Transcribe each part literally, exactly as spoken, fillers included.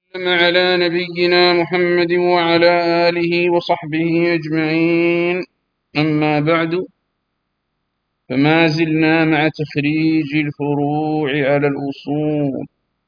على نبينا محمد وعلى آله وصحبه أجمعين. أما بعد، فما زلنا مع تخريج الفروع على الأصول،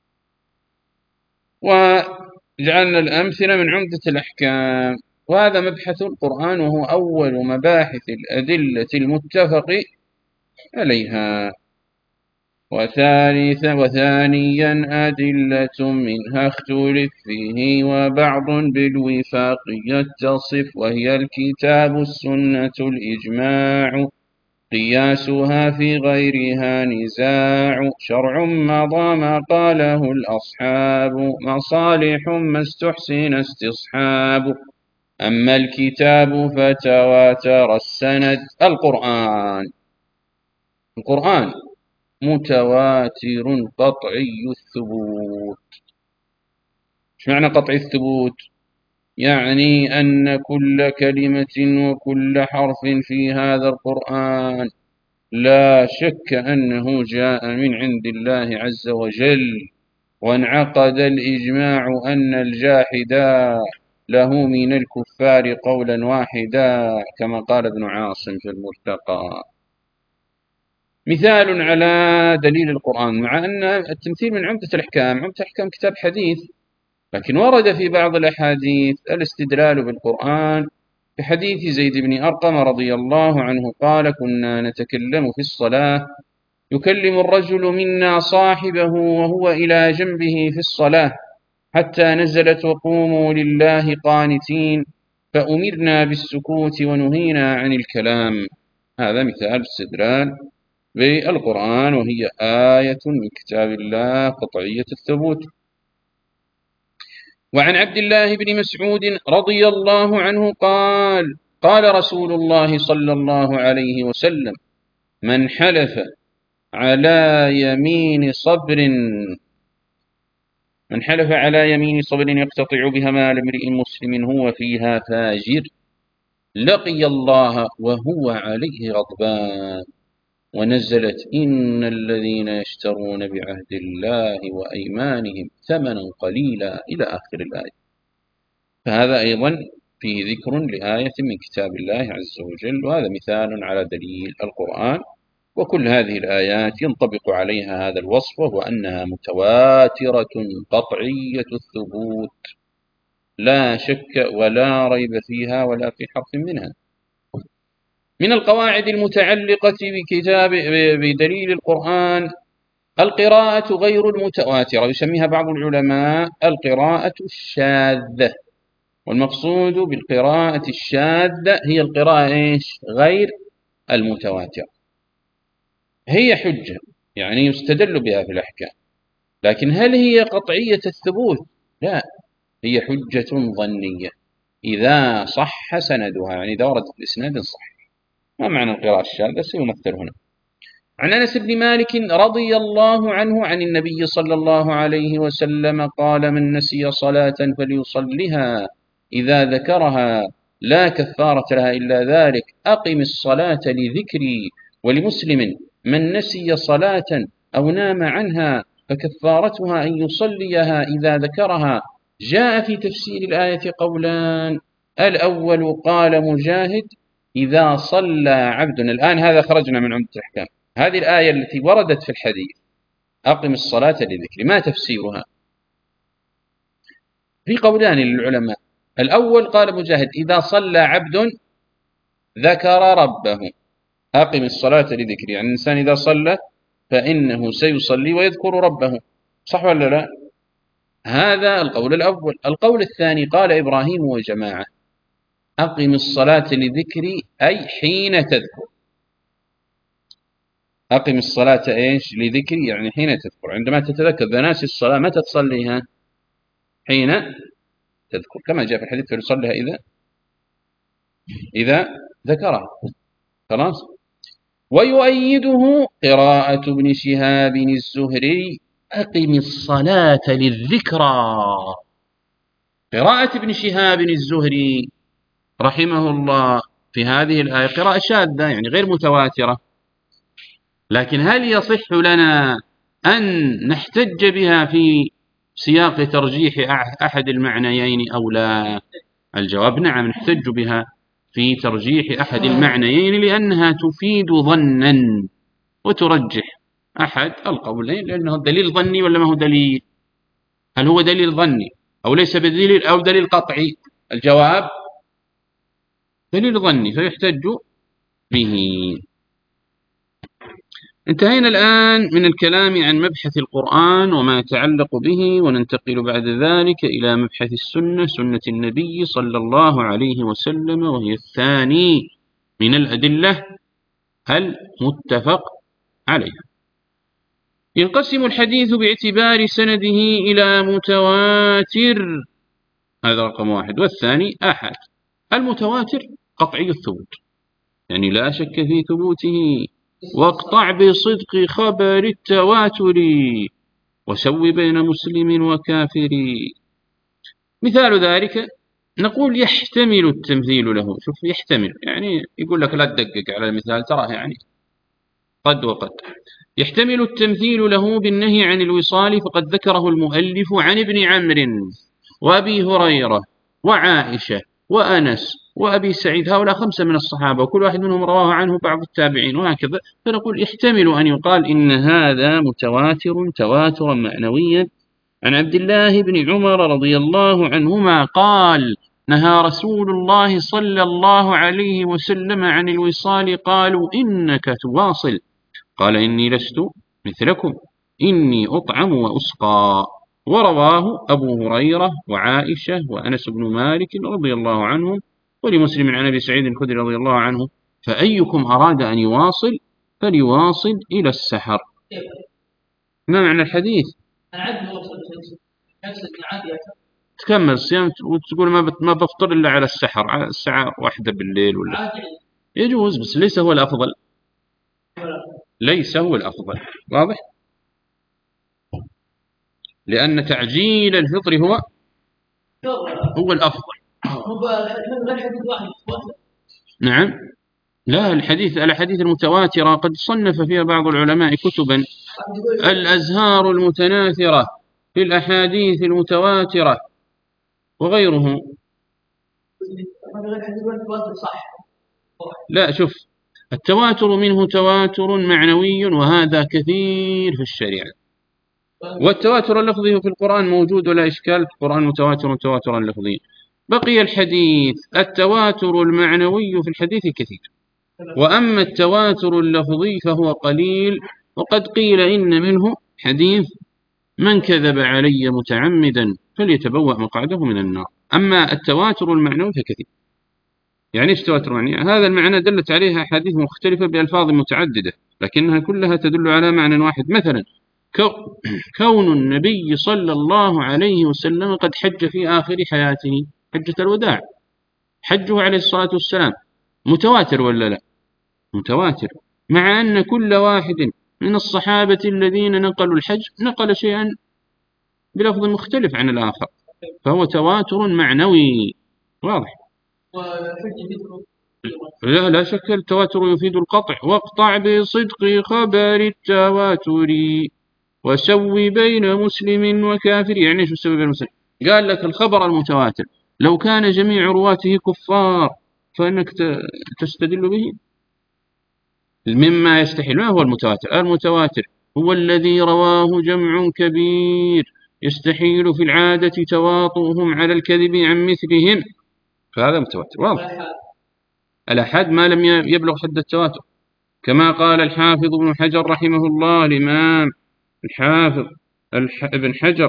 وجعلنا الأمثلة من عمدة الأحكام، وهذا مبحث القرآن، وهو أول مباحث الأدلة المتفق عليها. وثالثا وثانيا أدلة منها اختلف فيه وبعض بالوفاق يتصف، وهي الكتاب السنة الإجماع قياسها في غيرها نزاع، شرع مضى ما قاله الأصحاب مصالح ما استحسن استصحاب، أما الكتاب فتواتر السند. القرآن القرآن متواتر قطعي الثبوت. ايش معنى قطعي الثبوت؟ يعني أن كل كلمة وكل حرف في هذا القرآن لا شك أنه جاء من عند الله عز وجل، وانعقد الإجماع أن الجاحدا له من الكفار قولا واحدا، كما قال ابن عاصم في المرتقى. مثال على دليل القرآن، مع أن التمثيل من عمدة الأحكام، عمدة الأحكام كتاب حديث، لكن ورد في بعض الأحاديث الاستدلال بالقرآن. في حديث زيد بن أرقم رضي الله عنه قال: كنا نتكلم في الصلاة، يكلم الرجل منا صاحبه وهو إلى جنبه في الصلاة، حتى نزلت: وقوموا لله قانتين، فأمرنا بالسكوت ونهينا عن الكلام. هذا مثال استدلال بالقرآن، وهي آية من كتاب الله قطعية الثبوت. وعن عبد الله بن مسعود رضي الله عنه قال: قال رسول الله صلى الله عليه وسلم: من حلف على يمين صبر من حلف على يمين صبر يقتطع بها مال امرئ مسلم هو فيها فاجر، لقي الله وهو عليه غضبان، ونزلت: إن الذين يشترون بعهد الله وأيمانهم ثمنا قليلا، إلى آخر الآية. فهذا أيضا فيه ذكر لآية من كتاب الله عز وجل، وهذا مثال على دليل القرآن. وكل هذه الآيات ينطبق عليها هذا الوصف، وهو أنها متواترة قطعية الثبوت، لا شك ولا ريب فيها ولا في حرف منها. من القواعد المتعلقة بكتاب بدليل القرآن القراءة غير المتواترة، يسميها بعض العلماء القراءة الشاذة. والمقصود بالقراءة الشاذة هي القراءة إيش؟ غير المتواترة. هي حجة، يعني يستدل بها في الأحكام، لكن هل هي قطعية الثبوت؟ لا، هي حجة ظنية إذا صح سندها، يعني إذا وردت بإسناد صح. ما معنى القراءة الشاذة؟ سيمثل هنا. عن أنس بن مالك رضي الله عنه عن النبي صلى الله عليه وسلم قال: من نسي صلاة فليصلها إذا ذكرها، لا كفارة لها إلا ذلك، أقم الصلاة لذكري. ولمسلم: من نسي صلاة أو نام عنها فكفارتها أن يصليها إذا ذكرها. جاء في تفسير الآية قولان: الأول قال مجاهد: إذا صلى عبد. الآن هذا خرجنا من عمدة الأحكام. هذه الآية التي وردت في الحديث أقم الصلاة لذكري، ما تفسيرها؟ في قولان للعلماء. الأول قال مجاهد: إذا صلى عبد ذكر ربه، أقم الصلاة لذكري، يعني الإنسان إذا صلى فإنه سيصلي ويذكر ربه. صح ولا لا؟ هذا القول الأول. القول الثاني قال إبراهيم وجماعة: أقم الصلاة لذكري أي حين تذكر. أقم الصلاة إيش؟ لذكري، يعني حين تذكر، عندما تتذكر. إذا ناسي الصلاة متى تصليها؟ حين تذكر، كما جاء في الحديث: فليصليها إذا إذا ذكرها. خلاص. ويؤيده قراءة ابن شهاب الزهري: أقم الصلاة للذكرى. قراءة ابن شهاب الزهري رحمه الله في هذه الآية قراءة شاذة، يعني غير متواترة، لكن هل يصح لنا أن نحتج بها في سياق ترجيح أحد المعنيين أو لا؟ الجواب نعم، نحتج بها في ترجيح أحد المعنيين لأنها تفيد ظنا وترجح أحد القولين، لأنه دليل ظني ولا ما هو دليل؟ هل هو دليل ظني أو ليس بدليل أو دليل قطعي؟ الجواب دليل ظني فيحتج به. انتهينا الآن من الكلام عن مبحث القرآن وما يتعلق به، وننتقل بعد ذلك إلى مبحث السنة، سنة النبي صلى الله عليه وسلم، وهي الثاني من الأدلة المتفق عليها. ينقسم الحديث باعتبار سنده إلى متواتر، هذا رقم واحد، والثاني آحاد. المتواتر قطعي الثبوت، يعني لا شك في ثبوته، واقطع بصدق خبر التواتر، وسوي بين مسلم وكافر. مثال ذلك نقول يحتمل التمثيل له. شوف، يحتمل يعني يقول لك لا تدقق على المثال، تراه يعني قد وقد. يحتمل التمثيل له بالنهي عن الوصال، فقد ذكره المؤلف عن ابن عمرو وأبي هريرة وعائشة وأنس وأبي سعيد، هؤلاء خمسة من الصحابة، وكل واحد منهم رواه عنه بعض التابعين وهكذا. فنقول يحتمل أن يقال إن هذا متواتر تواترا معنويا عن عبد الله بن عمر رضي الله عنهما قال: نهى رسول الله صلى الله عليه وسلم عن الوصال، قالوا إنك تواصل، قال إني لست مثلكم، إني أطعم وأسقى. ورواه أبو هريرة وعائشة وأنس بن مالك رضي الله عنهم، ولمسلم عن أبي سعيد الخدري رضي الله عنه: فأيكم أراد أن يواصل فليواصل إلى السحر. ما معنى الحديث؟ تكمل الصيام وتقول ما ما بفطر إلا على السحر، على الساعة واحدة بالليل ولا يجوز، بس ليس هو الأفضل، ليس هو الأفضل، واضح؟ لأن تعجيل الفطر هو هو الأفضل. نعم، لا، الحديث الأحاديث المتواترة قد صنف فيها بعض العلماء كتبا، الأزهار المتناثرة في الأحاديث المتواترة وغيره. لا، شوف، التواتر منه تواتر معنوي وهذا كثير في الشريعة، والتواتر اللفظي في القرآن موجود ولا إشكال، في القرآن متواتر تواترا لفظيا. بقي الحديث، التواتر المعنوي في الحديث كثير، وأما التواتر اللفظي فهو قليل، وقد قيل إن منه حديث: من كذب علي متعمدا فليتبوأ مقعده من النار. أما التواتر المعنوي فكثير. يعني ايش تواتر معنوي؟ هذا المعنى دلت عليها أحاديث مختلفة بألفاظ متعددة، لكنها كلها تدل على معنى واحد. مثلا كون النبي صلى الله عليه وسلم قد حج في آخر حياته، حجة الوداع، حجه عليه الصلاة والسلام، متواتر ولا لا؟ متواتر، مع أن كل واحد من الصحابة الذين نقلوا الحج نقل شيئا بلفظ مختلف عن الآخر، فهو تواتر معنوي، واضح؟ لا لا شك التواتر يفيد القطع. واقطع بصدق خبر التواتر وسوي بين مسلم وكافر. يعني شو سوي بين مسلم؟ قال لك الخبر المتواتر لو كان جميع رواته كفار فإنك تستدل به مما يستحيل. ما هو المتواتر؟ المتواتر هو الذي رواه جمع كبير يستحيل في العادة تواطؤهم على الكذب عن مثلهم، فهذا متواتر، واضح؟ الأحاد ما لم يبلغ حد التواتر، كما قال الحافظ ابن حجر رحمه الله، الإمام الحافظ ابن حجر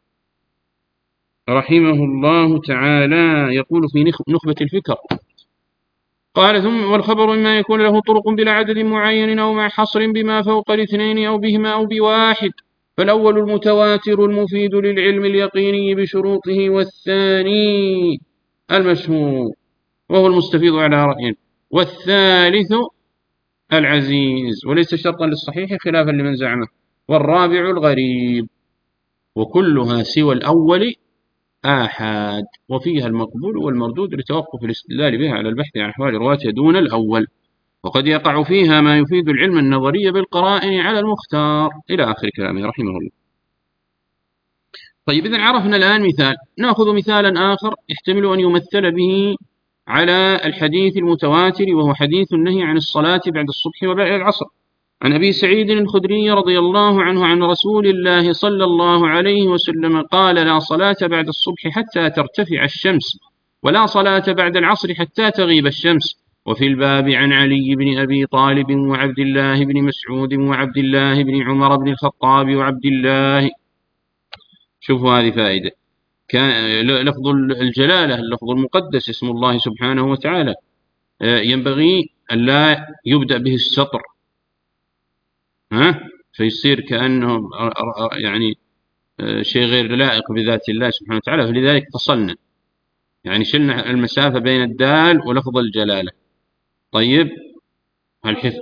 رحمه الله تعالى يقول في نخبة الفكر، قال: ثم والخبر إما يكون له طرق بلا عدد معين أو مع حصر بما فوق الاثنين أو بهما أو بواحد، فالأول المتواتر المفيد للعلم اليقيني بشروطه، والثاني المشهور وهو المستفيض على رأي، والثالث العزيز وليس شرطا للصحيح خلافا لمن زعمه، والرابع الغريب، وكلها سوى الأول آحاد، وفيها المقبول والمردود لتوقف الاستدلال بها على البحث عن أحوال رواتها دون الأول، وقد يقع فيها ما يفيد العلم النظري بالقرائن على المختار، إلى آخر كلامه رحمه الله. طيب إذن عرفنا الآن مثال، نأخذ مثالا آخر يحتمل أن يمثل به على الحديث المتواتر، وهو حديث النهي عن الصلاة بعد الصبح وبعد العصر. عن أبي سعيد الخدري رضي الله عنه عن رسول الله صلى الله عليه وسلم قال: لا صلاة بعد الصبح حتى ترتفع الشمس، ولا صلاة بعد العصر حتى تغيب الشمس. وفي الباب عن علي بن أبي طالب وعبد الله بن مسعود وعبد الله بن عمر بن الخطاب وعبد الله. شوفوا هذه فائدة، كان لفظ الجلالة، اللفظ المقدس، اسم الله سبحانه وتعالى، ينبغي أن لا يبدأ به السطر، ها فيصير كأنه يعني شيء غير لائق بذات الله سبحانه وتعالى، فلذلك فصلنا، يعني شلنا المسافة بين الدال ولفظ الجلالة. طيب الحفظ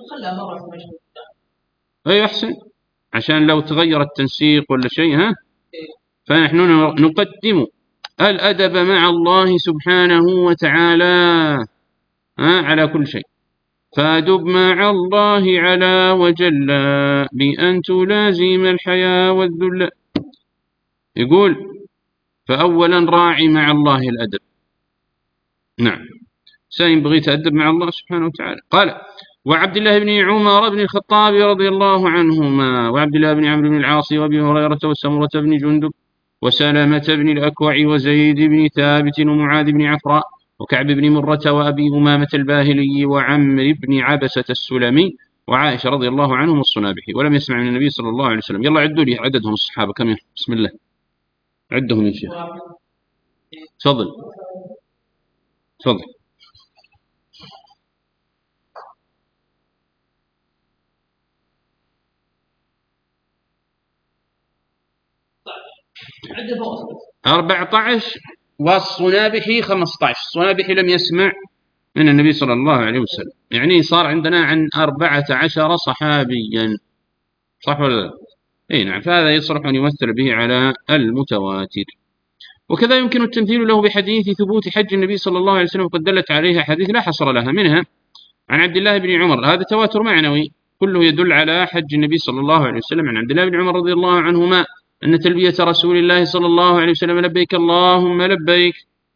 أي أحسن، عشان لو تغير التنسيق ولا شيء، ها فنحن نقدم الأدب مع الله سبحانه وتعالى ها على كل شيء. فأدب مع الله على وجل بأن تلازم الحياة والذل. يقول فأولا راعي مع الله الأدب، نعم سينبغي تأدب مع الله سبحانه وتعالى. قال: وعبد الله بن عمر بن الخطاب رضي الله عنهما، وعبد الله بن عمرو بن العاص وأبي هريرة وسمرة بن جندب وسلمة بن الأكوع وزيد بن ثابت ومعاذ بن عفراء وكعب بن مرة وأبي أمامة الباهلي وعمرو بن عبسة السلمي وعائشة رضي الله عنهم الصنابحي، ولم يسمع من النبي صلى الله عليه وسلم. يلا عدوا لي عددهم الصحابة كم؟ بسم الله عدهم يا شيخ. تفضل تفضل. أربعة عشر والصنابحي خمسة عشر. الصنابحي لم يسمع من النبي صلى الله عليه وسلم، يعني صار عندنا عن أربعة عشر صحابيا، صح ولا لا؟ أي نعم، فهذا يصلح أن يمثل به على المتواتر. وكذا يمكن التمثيل له بحديث ثبوت حج النبي صلى الله عليه وسلم، وقد دلت عليها حديث لا حصر لها، منها عن عبد الله بن عمر، هذا تواتر معنوي كله يدل على حج النبي صلى الله عليه وسلم. عن عبد الله بن عمر رضي الله عنهما أن تلبية رسول الله صلى الله عليه وسلم: لبيك اللهم لبيك،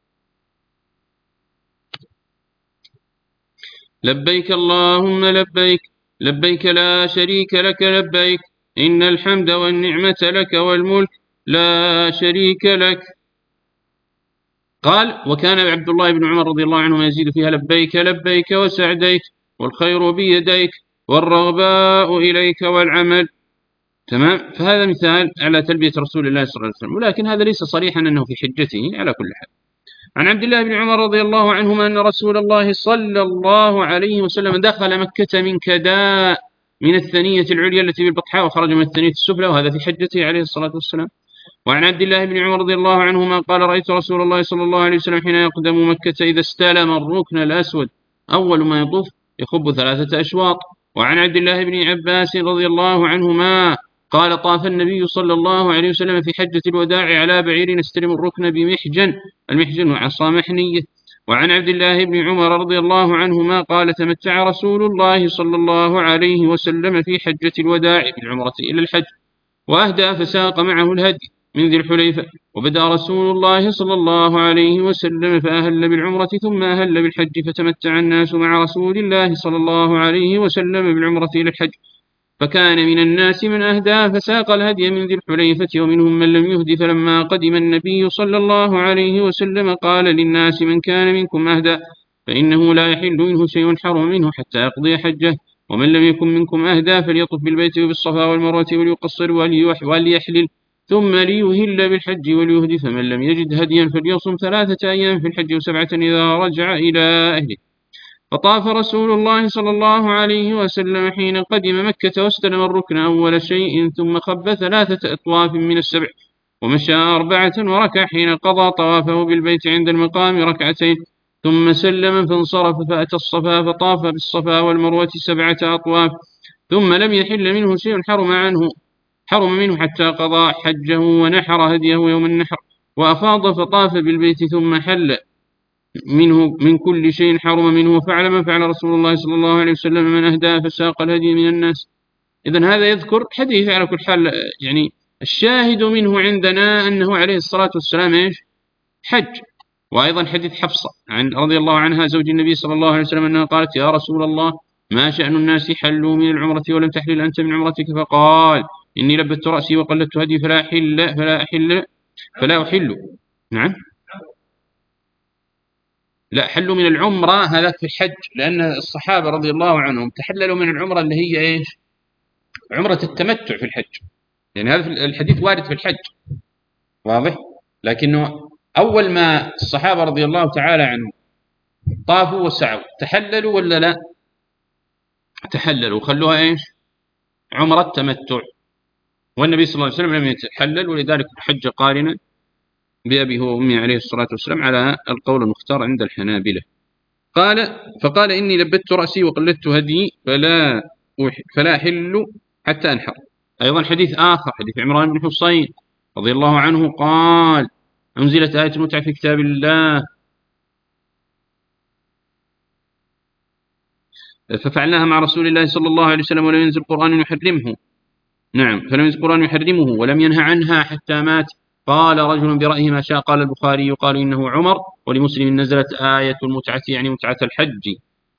لبيك اللهم لبيك، لبيك لا شريك لك لبيك، إن الحمد والنعمة لك والملك لا شريك لك. قال: وكان عبد الله بن عمر رضي الله عنه يزيد فيها: لبيك لبيك وسعديك، والخير بيديك، والرغباء إليك والعمل. تمام، فهذا مثال على تلبية رسول الله صلى الله عليه وسلم، ولكن هذا ليس صريحا أنه في حجته على كل حال. عن عبد الله بن عمر رضي الله عنهما أن رسول الله صلى الله عليه وسلم دخل مكة من كداء، من الثنية العليا التي بالبطحاء، وخرج من الثنية السفلى، وهذا في حجته عليه الصلاة والسلام. وعن عبد الله بن عمر رضي الله عنهما قال: رأيت رسول الله صلى الله عليه وسلم حين يقدم مكة إذا استلم الركن الأسود أول ما يطوف يخب ثلاثة أشواط. وعن عبد الله بن عباس رضي الله عنهما قال: طاف النبي صلى الله عليه وسلم في حجة الوداع على بعير يستلم الركن بمحجن، المحجن وعصا محنية. وعن عبد الله بن عمر رضي الله عنهما قال: تمتع رسول الله صلى الله عليه وسلم في حجة الوداع بالعمرة إلى الحج، وأهدى فساق معه الهدي من ذي الحليفة، وبدأ رسول الله صلى الله عليه وسلم فأهل بالعمرة ثم أهل بالحج، فتمتع الناس مع رسول الله صلى الله عليه وسلم بالعمرة إلى الحج، فكان من الناس من أهدى فساق الهدي من ذي الحليفة، ومنهم من لم يهد. فلما قدم النبي صلى الله عليه وسلم قال للناس: من كان منكم أهدى فإنه لا يحل منه شيء حرم منه حتى يقضي حجه، ومن لم يكن منكم أهدى فليطف بالبيت وبالصفا والمروة وليقصر وليحلل ثم ليهل بالحج وليهدي، فمن لم يجد هديا فليصم ثلاثة أيام في الحج وسبعة إذا رجع إلى أهله. فطاف رسول الله صلى الله عليه وسلم حين قدم مكة واستلم الركن أول شيء، ثم خب ثلاثة أطواف من السبع، ومشى أربعة وركع حين قضى طوافه بالبيت عند المقام ركعتين، ثم سلم فانصرف فأتى الصفا فطاف بالصفا والمروة سبعة أطواف، ثم لم يحل منه شيء حرم عنه حرم منه حتى قضى حجه ونحر هديه يوم النحر، وأفاض فطاف بالبيت ثم حل منه من كل شيء حرم منه، وفعل ما فعل رسول الله صلى الله عليه وسلم من أهدى فساق الهدي من الناس. إذن هذا يذكر حديث على كل حال، يعني الشاهد منه عندنا أنه عليه الصلاة والسلام إيش؟ حج. وأيضا حديث حفصة عن رضي الله عنها زوج النبي صلى الله عليه وسلم أنها قالت يا رسول الله ما شأن الناس حلوا من العمرة ولم تحلل أنت من عمرتك؟ فقال إني لبت رأسي وقلدت هدي فلا أحل فلا أحل فلا أحل. نعم، لا، حلوا من العمرة هذا في الحج، لأن الصحابة رضي الله عنهم تحللوا من العمرة اللي هي إيش؟ عمرة التمتع في الحج، يعني هذا الحديث وارد في الحج، واضح؟ لكنه أول ما الصحابة رضي الله تعالى عنهم طافوا وسعوا تحللوا ولا لا؟ تحللوا، خلوها إيش؟ عمرة تمتع. والنبي صلى الله عليه وسلم لم يتحلل، ولذلك حج قارنا بأبيه وأمه عليه الصلاة والسلام على القول المختار عند الحنابلة. قال فقال إني لبت رأسي وقلدت هدي فلا فلا أحل حتى أنحر. أيضا حديث آخر حديث عمران بن حصين رضي الله عنه قال أنزلت آية المتعة في كتاب الله ففعلناها مع رسول الله صلى الله عليه وسلم ولم ينزل القرآن يحرمه. نعم، فلم ينزل القرآن يحرمه ولم ينهى عنها حتى مات. قال رجل برأيه ما شاء. قال البخاري يقال إنه عمر. ولمسلم نزلت آية المتعة يعني متعة الحج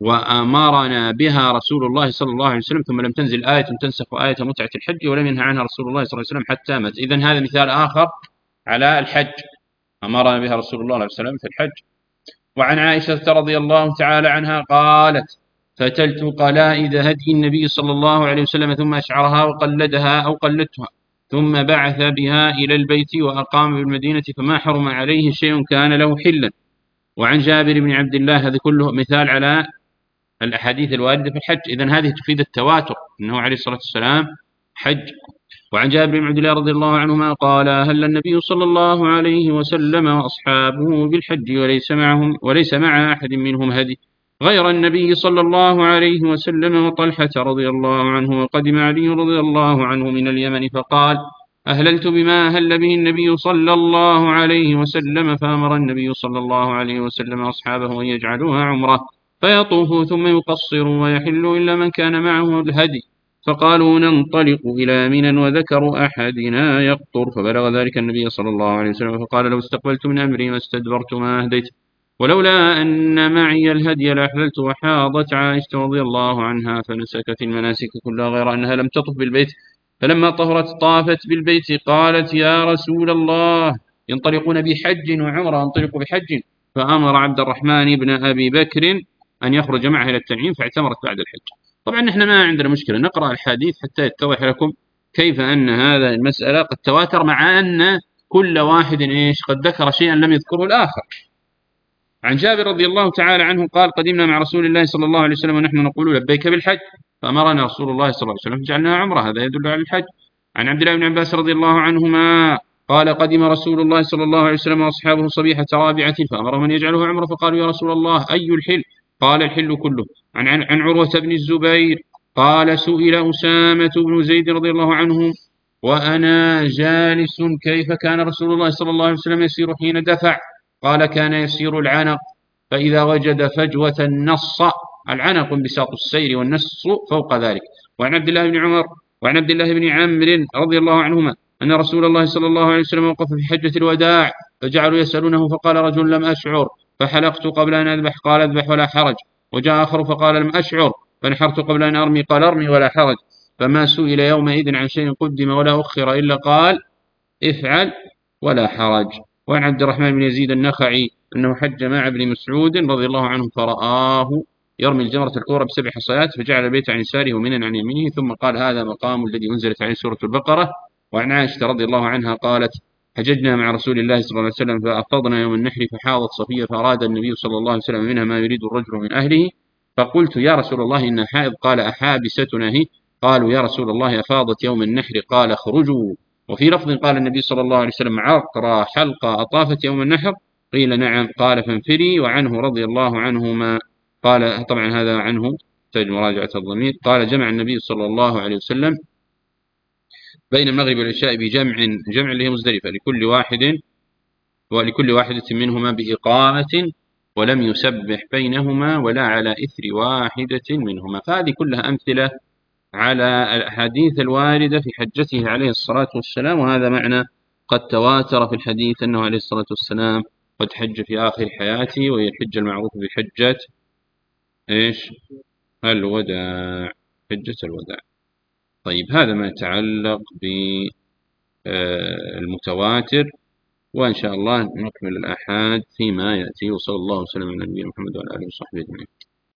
وأمرنا بها رسول الله صلى الله عليه وسلم، ثم لم تنزل آية تنسخ آية متعة الحج ولم ينهى عنها رسول الله صلى الله عليه وسلم حتى مات. إذن هذا مثال آخر على الحج أمرنا بها رسول الله صلى الله عليه وسلم في الحج. وعن عائشة رضي الله تعالى عنها قالت فتلت قلائد هدي النبي صلى الله عليه وسلم ثم أشعرها وقلدها أو قلدتها ثم بعث بها إلى البيت وأقام بالمدينة فما حرم عليه شيء كان له حلا. وعن جابر بن عبد الله، هذا كله مثال على الأحاديث الواردة في الحج. إذن هذه تفيد التواتر أنه عليه الصلاة والسلام حج. وعن جابر بن عبد الله رضي الله عنهما قال هل النبي صلى الله عليه وسلم وأصحابه بالحج وليس معهم وليس مع أحد منهم هدي غير النبي صلى الله عليه وسلم وطلحة رضي الله عنه. وقدم علي رضي الله عنه من اليمن فقال أهللت بما أهل به النبي صلى الله عليه وسلم، فأمر النبي صلى الله عليه وسلم أصحابه أن يجعلوها عمرة فيطوفوا ثم يقصروا ويحلوا إلا من كان معه الهدي. فقالوا ننطلق إلى منى وذكر أحدنا يقطر، فبلغ ذلك النبي صلى الله عليه وسلم فقال لو استقبلت من أمري ما استدبرت ما أهديت ولولا أن معي الهدي لأحللت. وحاضت عائشة رضي الله عنها فنسكت المناسك كلها غير أنها لم تطف بالبيت، فلما طهرت طافت بالبيت قالت يا رسول الله ينطلقون بحج وعمرة انطلق بحج. فأمر عبد الرحمن بن أبي بكر أن يخرج معه إلى التنعيم فاعتمرت بعد الحج. طبعا نحن ما عندنا مشكلة نقرأ الحديث حتى يتضح لكم كيف أن هذا المسألة قد تواتر، مع أن كل واحد إيش قد ذكر شيئا لم يذكره الآخر. عن جابر رضي الله تعالى عنه قال قدمنا مع رسول الله صلى الله عليه وسلم ونحن نقول لبيك بالحج فأمرنا رسول الله صلى الله عليه وسلم فجعلناها عمرة، هذا يدل على الحج. عن عبد الله بن عباس رضي الله عنهما قال قدم رسول الله صلى الله عليه وسلم وأصحابه صبيحة رابعة فأمرهم أن يجعلوها عمرة فقالوا يا رسول الله أي الحل؟ قال الحل كله. عن, عن, عن عروة بن الزبير قال سئل أسامة بن زيد رضي الله عنه وأنا جالس كيف كان رسول الله صلى الله عليه وسلم يسير حين دفع؟ قال كان يسير العنق فإذا وجد فجوة نص. العنق انبساط السير والنص فوق ذلك. وعن عبد الله بن عمر وعن عبد الله بن عمرو رضي الله عنهما أن رسول الله صلى الله عليه وسلم وقف في حجة الوداع فجعلوا يسألونه فقال رجل لم أشعر فحلقت قبل أن أذبح قال اذبح ولا حرج. وجاء آخر فقال لم أشعر فنحرت قبل أن أرمي قال ارمي ولا حرج. فما سئل يومئذ عن شيء قدم ولا أخر إلا قال افعل ولا حرج. وعن عبد الرحمن بن يزيد النخعي أنه حج مع ابن مسعود رضي الله عنه فرآه يرمي الجمرة الكبرى بسبع حصيات فجعل البيت عن يساره ومنا عن يمينه ثم قال هذا مقام الذي أنزلت عليه سورة البقرة. وعن عائشة رضي الله عنها قالت حججنا مع رسول الله صلى الله عليه وسلم فأفضنا يوم النحر فحاضت صفية فأراد النبي صلى الله عليه وسلم منها ما يريد الرجل من أهله فقلت يا رسول الله إن حائض قال أحابستنا هي؟ قالوا يا رسول الله أفاضت يوم النحر قال اخرجوا. وفي لفظ قال النبي صلى الله عليه وسلم عقرى حلقة أطافت يوم النحر قيل نعم قال فانفري. وعنه رضي الله عنهما قال طبعا هذا عنه تحتاج مراجعة الضمير قال جمع النبي صلى الله عليه وسلم بين المغرب والعشاء بجمع جمع اللي هي مزدلفة لكل واحد ولكل واحدة منهما بإقامة ولم يسبح بينهما ولا على إثر واحدة منهما. فهذه كلها أمثلة على الأحاديث الواردة في حجته عليه الصلاة والسلام. وهذا معنى قد تواتر في الحديث أنه عليه الصلاة والسلام قد حج في آخر حياته، وهي الحجة المعروفة بحجة إيش؟ الوداع، حجة الوداع. طيب، هذا ما يتعلق بالمتواتر، وإن شاء الله نكمل الآحاد فيما يأتي. وصلى الله وسلم على نبينا محمد وعلى آله وصحبه أجمعين.